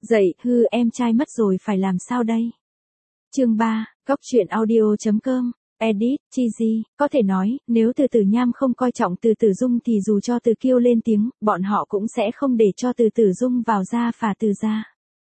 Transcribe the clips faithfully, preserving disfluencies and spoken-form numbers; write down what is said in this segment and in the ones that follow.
Dậy, hư em trai mất rồi phải làm sao đây? Chương ba, Góc truyện audio chấm com, edit, cheesy, có thể nói, nếu Từ Tử Nham không coi trọng Từ Tử Dung thì dù cho Từ Kiêu lên tiếng, bọn họ cũng sẽ không để cho Từ Tử Dung vào gia phả Từ gia.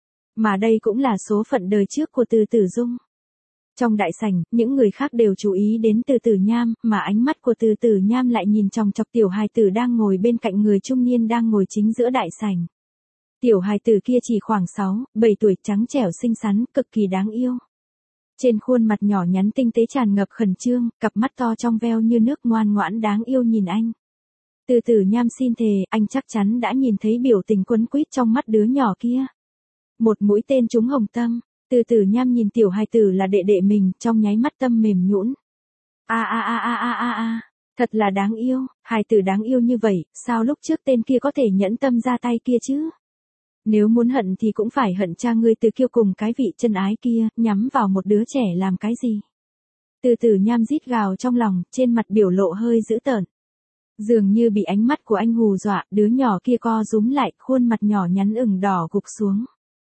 Mà đây cũng là số phận đời trước của Từ Tử Dung. Trong đại sảnh, những người khác đều chú ý đến Từ Tử Nham, mà ánh mắt của Từ Tử Nham lại nhìn chòng chọc tiểu hài tử đang ngồi bên cạnh người trung niên đang ngồi chính giữa đại sảnh. Tiểu hài tử kia chỉ khoảng sáu, bảy tuổi, trắng trẻo xinh xắn, cực kỳ đáng yêu. Trên khuôn mặt nhỏ nhắn tinh tế tràn ngập khẩn trương, cặp mắt to trong veo như nước ngoan ngoãn đáng yêu nhìn anh. Từ Tử Nham xin thề, anh chắc chắn đã nhìn thấy biểu tình quấn quýt trong mắt đứa nhỏ kia. Một mũi tên trúng hồng tâm, Từ Tử Nham nhìn tiểu hài tử là đệ đệ mình, trong nháy mắt tâm mềm nhũn. A a a a a a a, thật là đáng yêu, hài tử đáng yêu như vậy, sao lúc trước tên kia có thể nhẫn tâm ra tay kia chứ? Nếu muốn hận thì cũng phải hận cha ngươi Từ Kiêu cùng cái vị chân ái kia, nhắm vào một đứa trẻ làm cái gì? Từ Tử Nham rít gào trong lòng, trên mặt biểu lộ hơi dữ tợn. Dường như bị ánh mắt của anh hù dọa, đứa nhỏ kia co rúm lại, khuôn mặt nhỏ nhắn ửng đỏ gục xuống.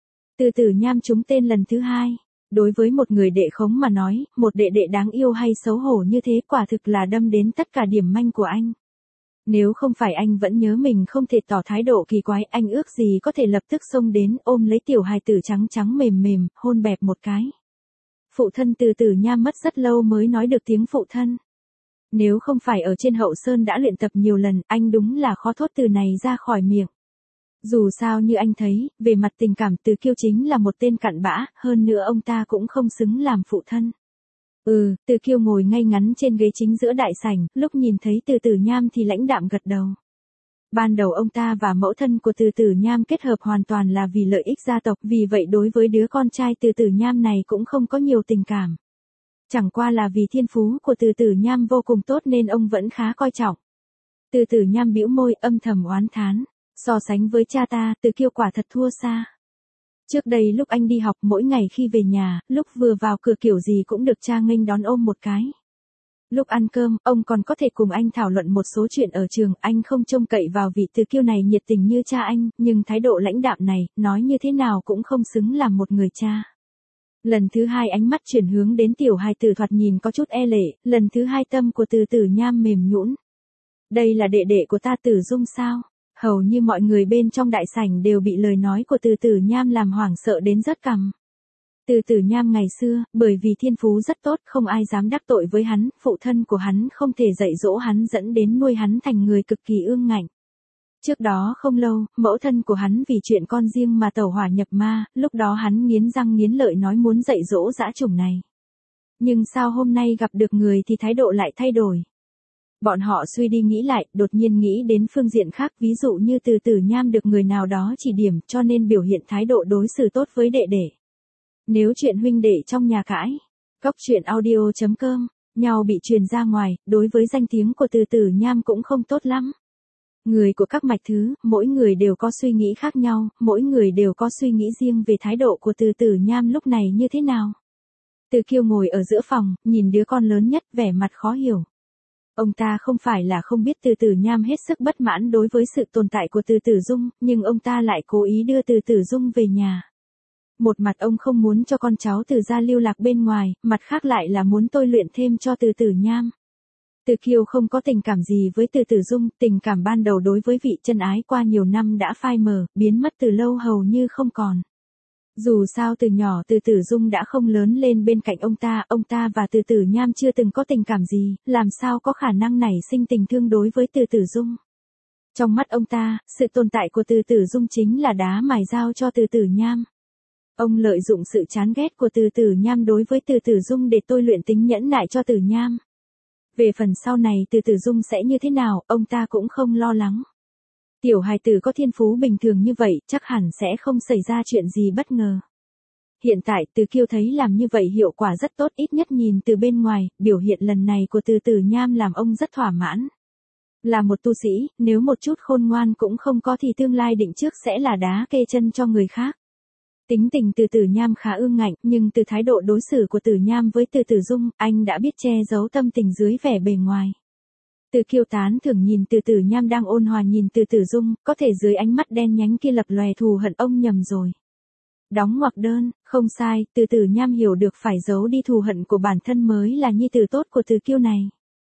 Từ Tử Nham trúng tên lần thứ hai. Đối với một người đệ khống mà nói, một đệ đệ đáng yêu hay xấu hổ như thế quả thực là đâm đến tất cả điểm manh của anh. Nếu không phải anh vẫn nhớ mình không thể tỏ thái độ kỳ quái, anh ước gì có thể lập tức xông đến ôm lấy tiểu hài tử trắng trắng mềm mềm, hôn bẹp một cái. Phụ thân Từ Tử Nham mất rất lâu mới nói được tiếng phụ thân. Nếu không phải ở trên hậu sơn đã luyện tập nhiều lần, anh đúng là khó thốt từ này ra khỏi miệng. Dù sao như anh thấy, về mặt tình cảm Từ Kiêu chính là một tên cặn bã, hơn nữa ông ta cũng không xứng làm phụ thân. Ừ, Từ Kiêu ngồi ngay ngắn trên ghế chính giữa đại sảnh, lúc nhìn thấy Từ Tử Nham thì lãnh đạm gật đầu. Ban đầu ông ta và mẫu thân của Từ Tử Nham kết hợp hoàn toàn là vì lợi ích gia tộc, vì vậy đối với đứa con trai Từ Tử Nham này cũng không có nhiều tình cảm. Chẳng qua là vì thiên phú của Từ Tử Nham vô cùng tốt nên ông vẫn khá coi trọng. Từ Tử Nham bĩu môi âm thầm oán thán, so sánh với cha ta, Từ Kiêu quả thật thua xa. Trước đây lúc anh đi học mỗi ngày khi về nhà, lúc vừa vào cửa kiểu gì cũng được cha nghênh đón ôm một cái. Lúc ăn cơm, ông còn có thể cùng anh thảo luận một số chuyện ở trường, anh không trông cậy vào vị Từ Kiêu này nhiệt tình như cha anh, nhưng thái độ lãnh đạm này, nói như thế nào cũng không xứng làm một người cha. Lần thứ hai ánh mắt chuyển hướng đến tiểu hài tử thoạt nhìn có chút e lệ, lần thứ hai tâm của Từ Tử Nham mềm nhũn. Đây là đệ đệ của ta Tử Dung sao? Hầu như mọi người bên trong đại sảnh đều bị lời nói của Từ Tử Nham làm hoảng sợ đến rớt cằm. Từ Tử Nham ngày xưa, bởi vì thiên phú rất tốt, không ai dám đắc tội với hắn, phụ thân của hắn không thể dạy dỗ hắn dẫn đến nuôi hắn thành người cực kỳ ương ngạnh. Trước đó không lâu, mẫu thân của hắn vì chuyện con riêng mà tẩu hỏa nhập ma, lúc đó hắn nghiến răng nghiến lợi nói muốn dạy dỗ dã chủng này. Nhưng sao hôm nay gặp được người thì thái độ lại thay đổi. Bọn họ suy đi nghĩ lại, đột nhiên nghĩ đến phương diện khác, ví dụ như Từ Tử Nham được người nào đó chỉ điểm cho nên biểu hiện thái độ đối xử tốt với đệ đệ. Nếu chuyện huynh đệ trong nhà cãi, Góc truyện audio chấm com, nhau bị truyền ra ngoài, đối với danh tiếng của Từ Tử Nham cũng không tốt lắm. Người của các mạch thứ, mỗi người đều có suy nghĩ khác nhau, mỗi người đều có suy nghĩ riêng về thái độ của Từ Tử Nham lúc này như thế nào. Từ Kiêu ngồi ở giữa phòng, nhìn đứa con lớn nhất vẻ mặt khó hiểu. Ông ta không phải là không biết Từ Tử Nham hết sức bất mãn đối với sự tồn tại của Từ Tử Dung, nhưng ông ta lại cố ý đưa Từ Tử Dung về nhà. Một mặt ông không muốn cho con cháu Từ gia lưu lạc bên ngoài, mặt khác lại là muốn tôi luyện thêm cho Từ Tử Nham. Từ Kiêu không có tình cảm gì với Từ Tử Dung, tình cảm ban đầu đối với vị chân ái qua nhiều năm đã phai mờ, biến mất từ lâu hầu như không còn. Dù sao từ nhỏ Từ Tử Dung đã không lớn lên bên cạnh ông ta, ông ta và Từ Tử Nham chưa từng có tình cảm gì, làm sao có khả năng nảy sinh tình thương đối với Từ Tử Dung. Trong mắt ông ta, sự tồn tại của Từ Tử Dung chính là đá mài dao cho Từ Tử Nham. Ông lợi dụng sự chán ghét của Từ Tử Nham đối với Từ Tử Dung để tôi luyện tính nhẫn nại cho Tử Nham. Về phần sau này Từ Tử Dung sẽ như thế nào, ông ta cũng không lo lắng. Tiểu hài tử có thiên phú bình thường như vậy, chắc hẳn sẽ không xảy ra chuyện gì bất ngờ. Hiện tại Từ Kiêu thấy làm như vậy hiệu quả rất tốt, ít nhất nhìn từ bên ngoài, biểu hiện lần này của Từ Tử Nham làm ông rất thỏa mãn. Là một tu sĩ, nếu một chút khôn ngoan cũng không có thì tương lai định trước sẽ là đá kê chân cho người khác. Tính tình Từ Tử Nham khá ương ngạnh, nhưng từ thái độ đối xử của Tử Nham với Từ Tử Dung, anh đã biết che giấu tâm tình dưới vẻ bề ngoài. Từ Kiêu tán thưởng nhìn Từ Tử Nham đang ôn hòa nhìn Từ Tử Dung, có thể dưới ánh mắt đen nhánh kia lập lòe thù hận ông nhầm rồi. Đóng ngoặc đơn, không sai, Từ Tử Nham hiểu được phải giấu đi thù hận của bản thân mới là nhi tử tốt của Từ Kiêu này.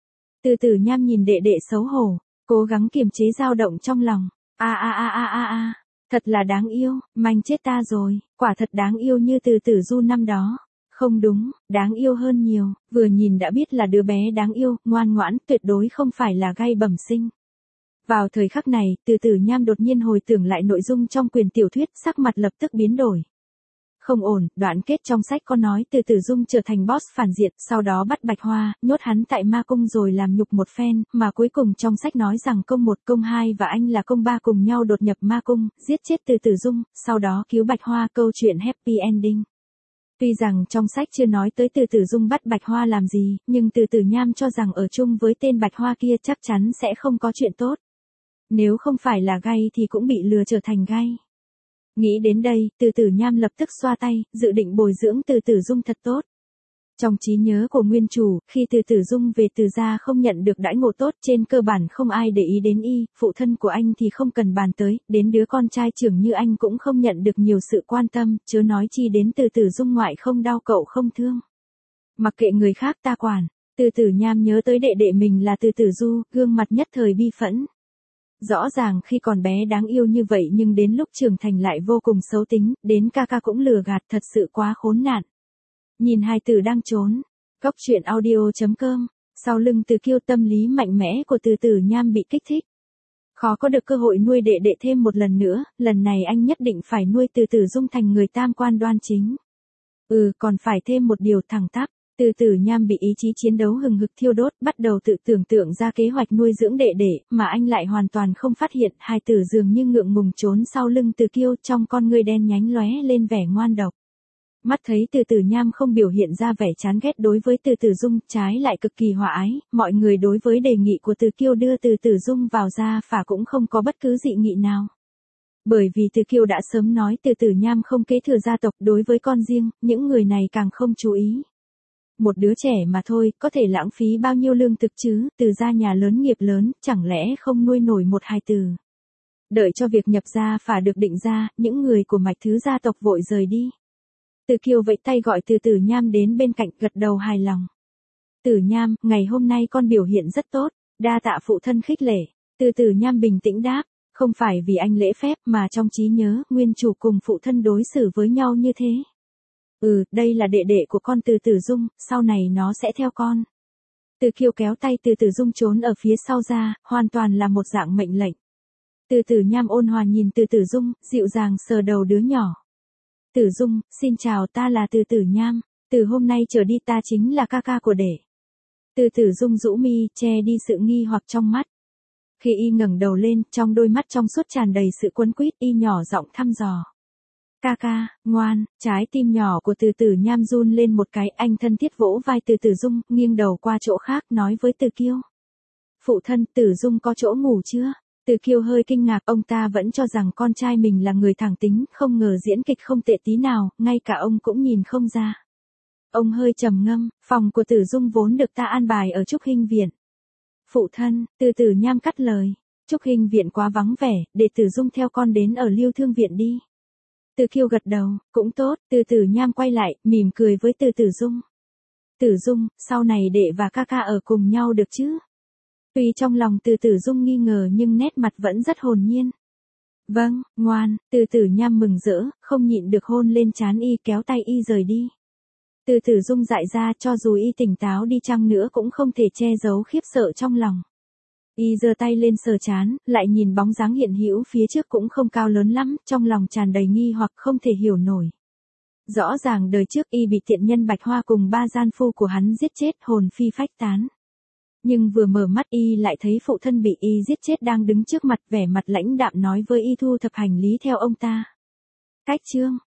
Từ Tử Nham nhìn đệ đệ xấu hổ, cố gắng kiềm chế dao động trong lòng. A a a a a a, thật là đáng yêu, manh chết ta rồi, quả thật đáng yêu như Từ Tử Du năm đó. Không đúng, đáng yêu hơn nhiều, vừa nhìn đã biết là đứa bé đáng yêu, ngoan ngoãn, tuyệt đối không phải là gai bẩm sinh. Vào thời khắc này, Từ Tử Nham đột nhiên hồi tưởng lại nội dung trong quyển tiểu thuyết, sắc mặt lập tức biến đổi. Không ổn, đoạn kết trong sách có nói Từ Tử Dung trở thành boss phản diện, sau đó bắt Bạch Hoa, nhốt hắn tại ma cung rồi làm nhục một phen, mà cuối cùng trong sách nói rằng công một, công hai và anh là công ba cùng nhau đột nhập ma cung, giết chết Từ Tử Dung, sau đó cứu Bạch Hoa, câu chuyện happy ending. Tuy rằng trong sách chưa nói tới Từ Tử Dung bắt Bạch Hoa làm gì, nhưng Từ Tử Nham cho rằng ở chung với tên Bạch Hoa kia chắc chắn sẽ không có chuyện tốt. Nếu không phải là gay thì cũng bị lừa trở thành gay. Nghĩ đến đây, Từ Tử Nham lập tức xoa tay, dự định bồi dưỡng Từ Tử Dung thật tốt. Trong trí nhớ của nguyên chủ, khi Từ Tử Dung về Từ gia không nhận được đãi ngộ tốt, trên cơ bản không ai để ý đến y, phụ thân của anh thì không cần bàn tới, đến đứa con trai trưởng như anh cũng không nhận được nhiều sự quan tâm, chớ nói chi đến Từ Tử Dung ngoại không đau cậu không thương. Mặc kệ người khác ta quản, Từ Tử Nham nhớ tới đệ đệ mình là Từ Tử Du, gương mặt nhất thời bi phẫn. Rõ ràng khi còn bé đáng yêu như vậy nhưng đến lúc trưởng thành lại vô cùng xấu tính, đến ca ca cũng lừa gạt, thật sự quá khốn nạn. Nhìn hài tử đang trốn, góc truyện audio chấm com, sau lưng Từ Kiêu tâm lý mạnh mẽ của Từ Tử Nham bị kích thích. Khó có được cơ hội nuôi đệ đệ thêm một lần nữa, lần này anh nhất định phải nuôi Từ Tử Dung thành người tam quan đoan chính. Ừ, còn phải thêm một điều thẳng tắp. Từ Tử Nham bị ý chí chiến đấu hừng hực thiêu đốt, bắt đầu tự tưởng tượng ra kế hoạch nuôi dưỡng đệ đệ, mà anh lại hoàn toàn không phát hiện, hài tử dường như ngượng ngùng trốn sau lưng Từ Kiêu, trong con ngươi đen nhánh lóe lên vẻ ngoan độc. Mắt thấy Từ Tử Nham không biểu hiện ra vẻ chán ghét đối với Từ Tử Dung, trái lại cực kỳ hòa ái, mọi người đối với đề nghị của Từ Kiêu đưa Từ Tử Dung vào gia phả cũng không có bất cứ dị nghị nào. Bởi vì Từ Kiêu đã sớm nói Từ Tử Nham không kế thừa gia tộc, đối với con riêng, những người này càng không chú ý. Một đứa trẻ mà thôi, có thể lãng phí bao nhiêu lương thực chứ, Từ gia nhà lớn nghiệp lớn, chẳng lẽ không nuôi nổi một hài tử. Đợi cho việc nhập gia phả được định ra, những người của mạch thứ gia tộc vội rời đi. Từ Kiêu vẫy tay gọi Từ Tử Nham đến bên cạnh, gật đầu hài lòng. Tử Nham, ngày hôm nay con biểu hiện rất tốt, đa tạ phụ thân khích lệ. Từ Tử Nham bình tĩnh đáp, không phải vì anh lễ phép mà trong trí nhớ, nguyên chủ cùng phụ thân đối xử với nhau như thế. Ừ, đây là đệ đệ của con Từ Tử Dung, sau này nó sẽ theo con. Từ Kiêu kéo tay Từ Tử Dung trốn ở phía sau ra, hoàn toàn là một dạng mệnh lệnh. Từ Tử Nham ôn hòa nhìn Từ Tử Dung, dịu dàng sờ đầu đứa nhỏ. Tử Dung, xin chào, ta là Từ Tử Nham, từ hôm nay trở đi ta chính là ca ca của đệ. Từ Tử Dung rũ mi, che đi sự nghi hoặc trong mắt. Khi y ngẩng đầu lên, trong đôi mắt trong suốt tràn đầy sự quấn quýt, y nhỏ giọng thăm dò. Ca ca, ngoan, trái tim nhỏ của Từ Tử Nham run lên một cái, anh thân thiết vỗ vai Từ Tử Dung, nghiêng đầu qua chỗ khác, nói với Từ Kiêu. Phụ thân, Tử Dung có chỗ ngủ chưa? Từ Kiêu hơi kinh ngạc, ông ta vẫn cho rằng con trai mình là người thẳng tính, không ngờ diễn kịch không tệ tí nào, ngay cả ông cũng nhìn không ra. Ông hơi trầm ngâm, phòng của Tử Dung vốn được ta an bài ở Trúc Hinh Viện. Phụ thân, Từ Tử Nham cắt lời, Trúc Hinh Viện quá vắng vẻ, để Tử Dung theo con đến ở Liêu Thương Viện đi. Từ Kiêu gật đầu, cũng tốt, Từ Tử Nham quay lại, mỉm cười với Từ Tử Dung. Tử Dung, sau này đệ và ca ca ở cùng nhau được chứ? Tuy trong lòng Từ Tử Dung nghi ngờ nhưng nét mặt vẫn rất hồn nhiên. Vâng, ngoan, Từ Tử Nham mừng rỡ, không nhịn được hôn lên trán y, kéo tay y rời đi. Từ Tử Dung dại ra, cho dù y tỉnh táo đi chăng nữa cũng không thể che giấu khiếp sợ trong lòng. Y giơ tay lên sờ trán, lại nhìn bóng dáng hiện hữu phía trước cũng không cao lớn lắm, trong lòng tràn đầy nghi hoặc không thể hiểu nổi. Rõ ràng đời trước y bị tiện nhân Bạch Hoa cùng ba gian phu của hắn giết chết, hồn phi phách tán. Nhưng vừa mở mắt y lại thấy phụ thân bị y giết chết đang đứng trước mặt, vẻ mặt lãnh đạm nói với y thu thập hành lý theo ông ta. Cách chương